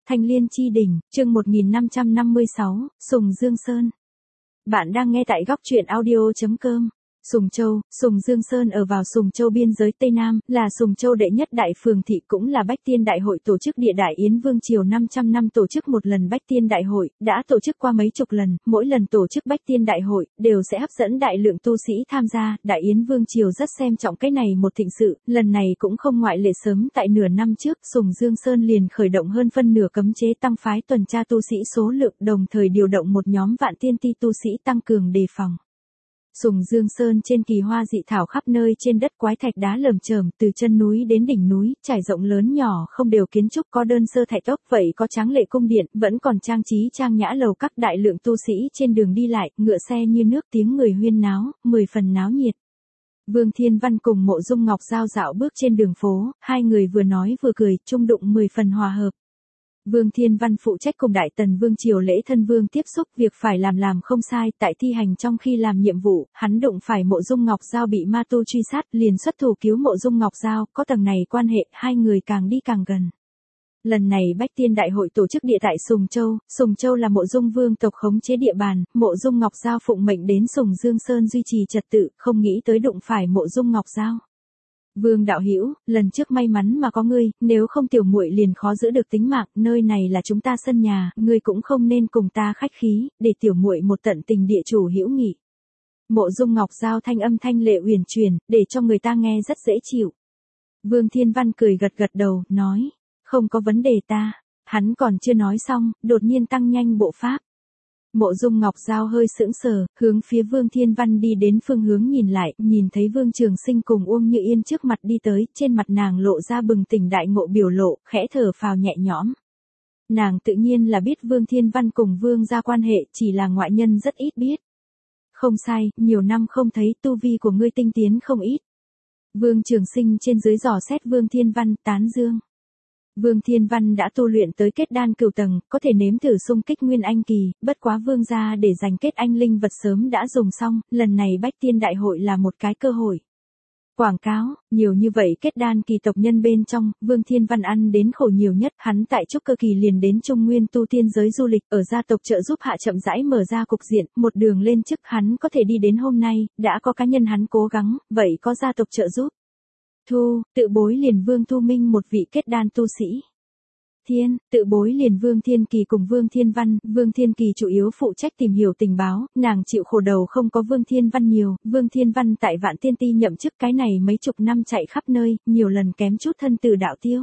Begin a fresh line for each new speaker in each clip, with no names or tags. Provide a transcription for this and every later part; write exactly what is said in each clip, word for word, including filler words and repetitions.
Thanh Liên Chi Đỉnh, chương một nghìn năm trăm năm mươi sáu, Sùng Dương Sơn. Bạn đang nghe tại góc truyện audio chấm com. Sùng Châu, Sùng Dương Sơn ở vào Sùng Châu biên giới Tây Nam, là Sùng Châu đệ nhất đại phường thị, cũng là Bách Tiên Đại hội tổ chức địa Đại Yến Vương triều năm trăm năm tổ chức một lần Bách Tiên Đại hội, đã tổ chức qua mấy chục lần, mỗi lần tổ chức Bách Tiên Đại hội, đều sẽ hấp dẫn đại lượng tu sĩ tham gia, Đại Yến Vương triều rất xem trọng cái này một thịnh sự, lần này cũng không ngoại lệ. Sớm tại nửa năm trước, Sùng Dương Sơn liền khởi động hơn phân nửa cấm chế tăng phái tuần tra tu sĩ số lượng, đồng thời điều động một nhóm vạn tiên ti tu sĩ tăng cường đề phòng. Sùng Dương Sơn trên kỳ hoa dị thảo khắp nơi, trên đất quái thạch đá lởm chởm, từ chân núi đến đỉnh núi, trải rộng lớn nhỏ không đều kiến trúc, có đơn sơ thạch ốc, vậy có tráng lệ cung điện, vẫn còn trang trí trang nhã lầu các. Đại lượng tu sĩ trên đường đi lại, ngựa xe như nước, tiếng người huyên náo, mười phần náo nhiệt. Vương Thiên Văn cùng Mộ Dung Ngọc Giao dạo bước trên đường phố, hai người vừa nói vừa cười, chung đụng mười phần hòa hợp. Vương Thiên Văn phụ trách cùng Đại Tần Vương triều lễ thân vương tiếp xúc, việc phải làm làm không sai, tại thi hành trong khi làm nhiệm vụ, hắn đụng phải Mộ Dung Ngọc Giao bị ma tu truy sát, liền xuất thủ cứu Mộ Dung Ngọc Giao, có tầng này quan hệ, hai người càng đi càng gần. Lần này Bách Tiên Đại hội tổ chức địa tại Sùng Châu, Sùng Châu là Mộ Dung Vương tộc khống chế địa bàn, Mộ Dung Ngọc Giao phụng mệnh đến Sùng Dương Sơn duy trì trật tự, không nghĩ tới đụng phải Mộ Dung Ngọc Giao. Vương đạo hữu, lần trước may mắn mà có ngươi, nếu không tiểu muội liền khó giữ được tính mạng, nơi này là chúng ta sân nhà, ngươi cũng không nên cùng ta khách khí, để tiểu muội một tận tình địa chủ hữu nghị. Mộ Dung Ngọc Giao thanh âm thanh lệ uyển chuyển, để cho người ta nghe rất dễ chịu. Vương Thiên Văn cười gật gật đầu, nói, không có vấn đề ta. Hắn còn chưa nói xong, đột nhiên tăng nhanh bộ pháp. Mộ Dung Ngọc Giao hơi sững sờ, hướng phía Vương Thiên Văn đi đến phương hướng nhìn lại, nhìn thấy Vương Trường Sinh cùng Uông Như Yên trước mặt đi tới, trên mặt nàng lộ ra bừng tỉnh đại ngộ biểu lộ, khẽ thở phào nhẹ nhõm. Nàng tự nhiên là biết Vương Thiên Văn cùng Vương gia quan hệ, chỉ là ngoại nhân rất ít biết. Không sai, nhiều năm không thấy, tu vi của ngươi tinh tiến không ít. Vương Trường Sinh trên dưới dò xét Vương Thiên Văn, tán dương. Vương Thiên Văn đã tu luyện tới kết đan cửu tầng, có thể nếm thử xung kích nguyên anh kỳ, bất quá Vương gia để giành kết anh linh vật sớm đã dùng xong, lần này Bách Tiên Đại hội là một cái cơ hội. Quảng cáo, nhiều như vậy kết đan kỳ tộc nhân bên trong, Vương Thiên Văn ăn đến khổ nhiều nhất, hắn tại trúc cơ kỳ liền đến Trung Nguyên tu tiên giới du lịch, ở gia tộc trợ giúp hạ chậm rãi mở ra cục diện, một đường lên chức hắn có thể đi đến hôm nay, đã có cá nhân hắn cố gắng, vậy có gia tộc trợ giúp. Thu, tự bối liền Vương Thu Minh một vị kết đan tu sĩ. Thiên, tự bối liền Vương Thiên Kỳ cùng Vương Thiên Văn, Vương Thiên Kỳ chủ yếu phụ trách tìm hiểu tình báo, nàng chịu khổ đầu không có Vương Thiên Văn nhiều, Vương Thiên Văn tại Vạn Tiên Ti nhậm chức cái này mấy chục năm chạy khắp nơi, nhiều lần kém chút thân từ đạo tiêu.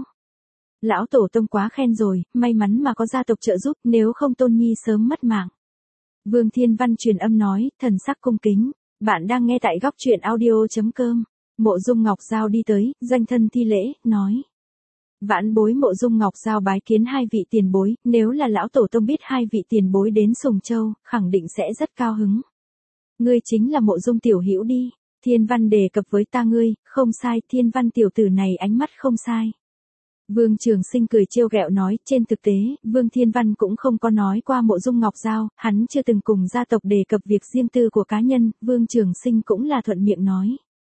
Lão tổ tông quá khen rồi, may mắn mà có gia tộc trợ giúp, nếu không Tôn Nhi sớm mất mạng. Vương Thiên Văn truyền âm nói, thần sắc cung kính, bạn đang nghe tại góc truyện audio chấm com. Mộ Dung Ngọc Giao đi tới, doanh thân thi lễ, nói. Vãn bối Mộ Dung Ngọc Giao bái kiến hai vị tiền bối, nếu là lão tổ tông biết hai vị tiền bối đến Sùng Châu, khẳng định sẽ rất cao hứng. Ngươi chính là Mộ Dung tiểu hữu đi, Thiên Văn đề cập với ta ngươi, không sai, Thiên Văn tiểu tử này ánh mắt không sai. Vương Trường Sinh cười trêu ghẹo nói, trên thực tế, Vương Thiên Văn cũng không có nói qua Mộ Dung Ngọc Giao, hắn chưa từng cùng gia tộc đề cập việc riêng tư của cá nhân, Vương Trường Sinh cũng là thuận miệng nói.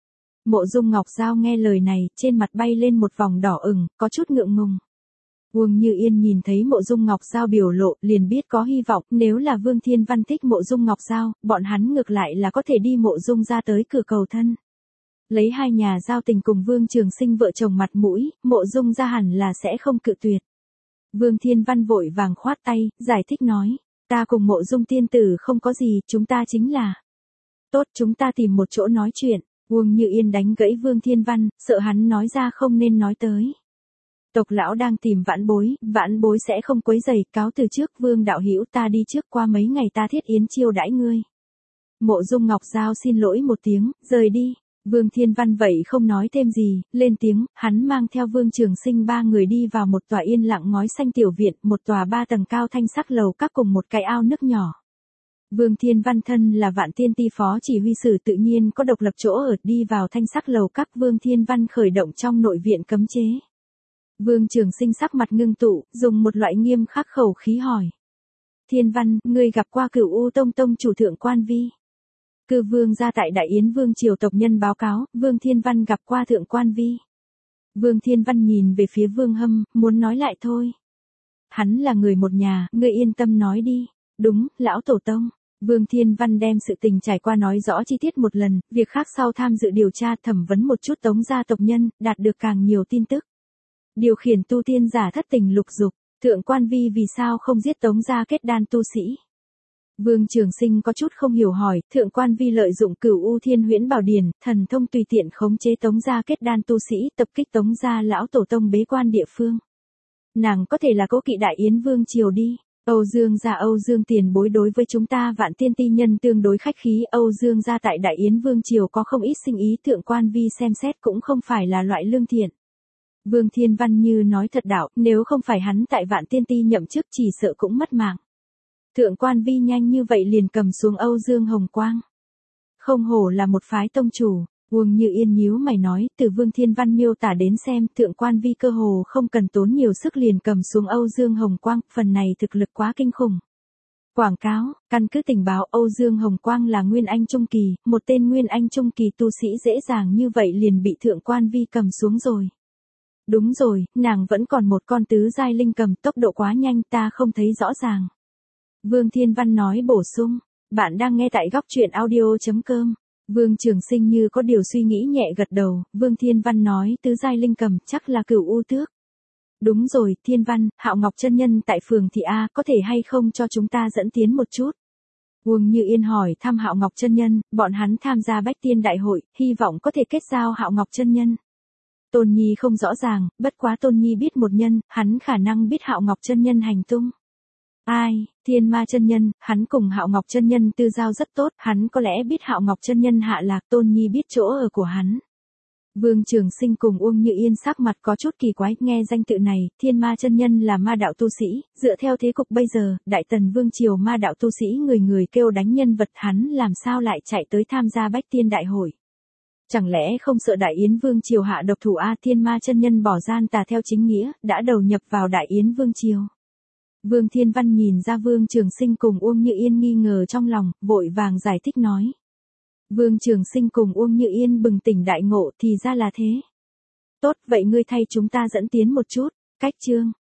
Mộ Dung Ngọc Giao nghe lời này, trên mặt bay lên một vòng đỏ ửng, có chút ngượng ngùng. Uông Như Yên nhìn thấy Mộ Dung Ngọc Giao biểu lộ, liền biết có hy vọng, nếu là Vương Thiên Văn thích Mộ Dung Ngọc Giao, bọn hắn ngược lại là có thể đi Mộ Dung ra tới cửa cầu thân. Lấy hai nhà giao tình cùng Vương Trường Sinh vợ chồng mặt mũi, Mộ Dung ra hẳn là sẽ không cự tuyệt. Vương Thiên Văn vội vàng khoát tay, giải thích nói, ta cùng Mộ Dung tiên tử không có gì, chúng ta chính là. Tốt, chúng ta tìm một chỗ nói chuyện. Uông Như Yên đánh gãy Vương Thiên Văn, sợ hắn nói ra không nên nói tới. Tộc lão đang tìm vãn bối, vãn bối sẽ không quấy rầy, cáo từ trước. Vương đạo hữu, ta đi trước, qua mấy ngày ta thiết yến chiêu đãi ngươi. Mộ Dung Ngọc Giao xin lỗi một tiếng, rời đi. Vương Thiên Văn vậy không nói thêm gì, lên tiếng, hắn mang theo Vương Trường Sinh ba người đi vào một tòa yên lặng ngói xanh tiểu viện, một tòa ba tầng cao thanh sắc lầu các cùng một cái ao nước nhỏ. Vương Thiên Văn thân là Vạn Tiên Ti phó chỉ huy sử, tự nhiên có độc lập chỗ ở, đi vào thanh sắc lầu các. Vương Thiên Văn khởi động trong nội viện cấm chế. Vương Trường Sinh sắc mặt ngưng tụ, dùng một loại nghiêm khắc khẩu khí hỏi. Thiên Văn, ngươi gặp qua Cửu U Tông tông chủ Thượng Quan Vi. Cư Vương gia tại Đại Yến Vương triều tộc nhân báo cáo, Vương Thiên Văn gặp qua Thượng Quan Vi. Vương Thiên Văn nhìn về phía Vương Hâm, muốn nói lại thôi. Hắn là người một nhà, ngươi yên tâm nói đi. Đúng, lão tổ tông. Vương Thiên Văn đem sự tình trải qua nói rõ chi tiết một lần, việc khác sau tham dự điều tra thẩm vấn một chút Tống gia tộc nhân, đạt được càng nhiều tin tức. Điều khiển tu tiên giả thất tình lục dục, Thượng Quan Vi vì sao không giết Tống gia kết đan tu sĩ? Vương Trường Sinh có chút không hiểu hỏi, Thượng Quan Vi lợi dụng Cửu U Thiên Huyễn Bảo Điển, thần thông tùy tiện khống chế Tống gia kết đan tu sĩ, tập kích Tống gia lão tổ tông bế quan địa phương. Nàng có thể là cố kỵ Đại Yến Vương triều đi. Âu Dương gia Âu Dương tiền bối đối với chúng ta Vạn Tiên ti nhân tương đối khách khí, Âu Dương gia tại Đại Yến Vương triều có không ít sinh ý, Thượng Quan Vi xem xét cũng không phải là loại lương thiện. Vương Thiên Văn như nói thật đạo, nếu không phải hắn tại Vạn Tiên ti nhậm chức chỉ sợ cũng mất mạng. Thượng Quan Vi nhanh như vậy liền cầm xuống Âu Dương Hồng Quang. Không hổ là một phái tông chủ. Uông Như Yên nhíu mày nói, từ Vương Thiên Văn miêu tả đến xem, Thượng Quan Vi cơ hồ không cần tốn nhiều sức liền cầm xuống Âu Dương Hồng Quang, phần này thực lực quá kinh khủng. Quảng cáo, căn cứ tình báo Âu Dương Hồng Quang là Nguyên Anh Trung Kỳ, một tên Nguyên Anh Trung Kỳ tu sĩ dễ dàng như vậy liền bị Thượng Quan Vi cầm xuống rồi. Đúng rồi, nàng vẫn còn một con tứ giai linh cầm, tốc độ quá nhanh ta không thấy rõ ràng. Vương Thiên Văn nói bổ sung, bạn đang nghe tại góc truyện audio chấm com. Vương Trường Sinh như có điều suy nghĩ nhẹ gật đầu, Vương Thiên Văn nói tứ giai linh cầm chắc là Cửu U Tước. Đúng rồi, Thiên Văn, Hạo Ngọc chân nhân tại phường thị A có thể hay không cho chúng ta dẫn tiến một chút. Uông Như Yên hỏi thăm Hạo Ngọc chân nhân, bọn hắn tham gia Bách Tiên Đại hội, hy vọng có thể kết giao Hạo Ngọc chân nhân. Tôn Nhi không rõ ràng, bất quá Tôn Nhi biết một nhân, hắn khả năng biết Hạo Ngọc chân nhân hành tung. Ai, Thiên Ma chân nhân, hắn cùng Hạo Ngọc chân nhân tư giao rất tốt, hắn có lẽ biết Hạo Ngọc chân nhân hạ lạc, Tôn Nhi biết chỗ ở của hắn. Vương Trường Sinh cùng Uông Như Yên sắc mặt có chút kỳ quái, nghe danh tự này, Thiên Ma chân nhân là ma đạo tu sĩ, dựa theo thế cục bây giờ, Đại Tần Vương triều ma đạo tu sĩ người người kêu đánh nhân vật, hắn làm sao lại chạy tới tham gia Bách Tiên Đại hội? Chẳng lẽ không sợ Đại Yến Vương triều hạ độc thủ a? Thiên Ma chân nhân bỏ gian tà theo chính nghĩa, đã đầu nhập vào Đại Yến Vương triều. Vương Thiên Văn nhìn ra Vương Trường Sinh cùng Uông Như Yên nghi ngờ trong lòng, vội vàng giải thích nói. Vương Trường Sinh cùng Uông Như Yên bừng tỉnh đại ngộ, thì ra là thế. Tốt, vậy ngươi thay chúng ta dẫn tiến một chút. Cách chương